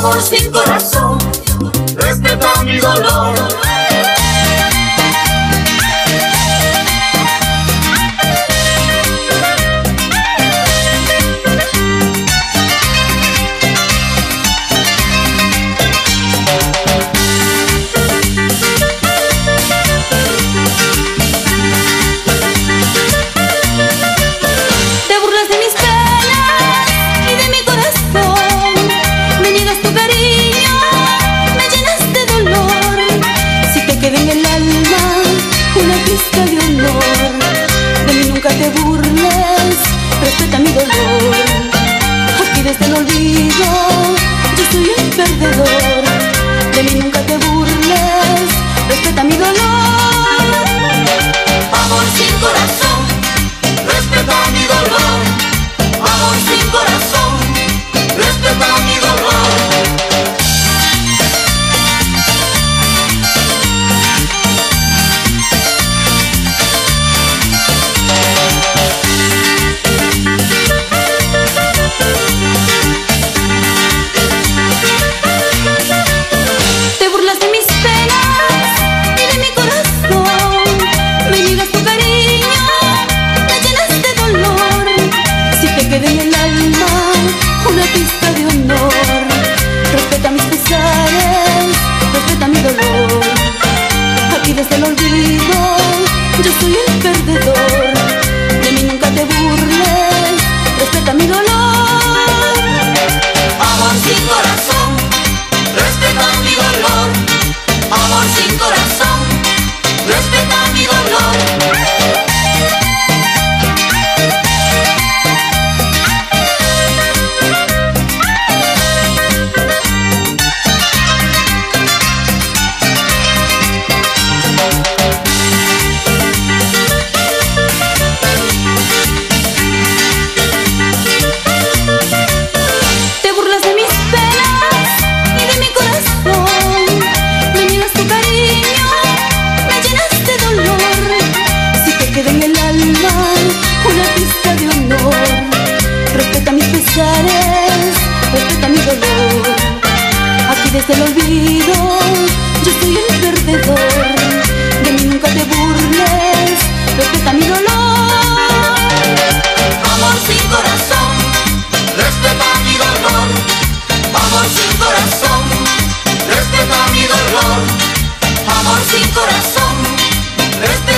Amor sin corazón, respeta mi dolor. Te burles, respeta mi dolor. Aquí desde el olvido yo soy el perdedor. De mí nunca te burles, respeta mi dolor. Amor sin corazón, respeta mi dolor. Amor sin corazón, respeta mi dolor. Queda en el alma una pista de honor. Respeta mis pesares, respeta mi dolor. Aquí desde el olvido yo soy el perdedor. De mí nunca te burles, respeta mi dolor. Amor sin corazón, respeta mi dolor. Amor sin corazón, respeta mi dolor. Queda en el alma una pista de honor. Respeta mis pesares, respeta mi dolor. Aquí desde el olvido yo soy el perdedor. De mí nunca te burles, respeta mi dolor. Amor sin corazón, respeta mi dolor. Amor sin corazón, respeta mi dolor. Amor sin corazón, respeta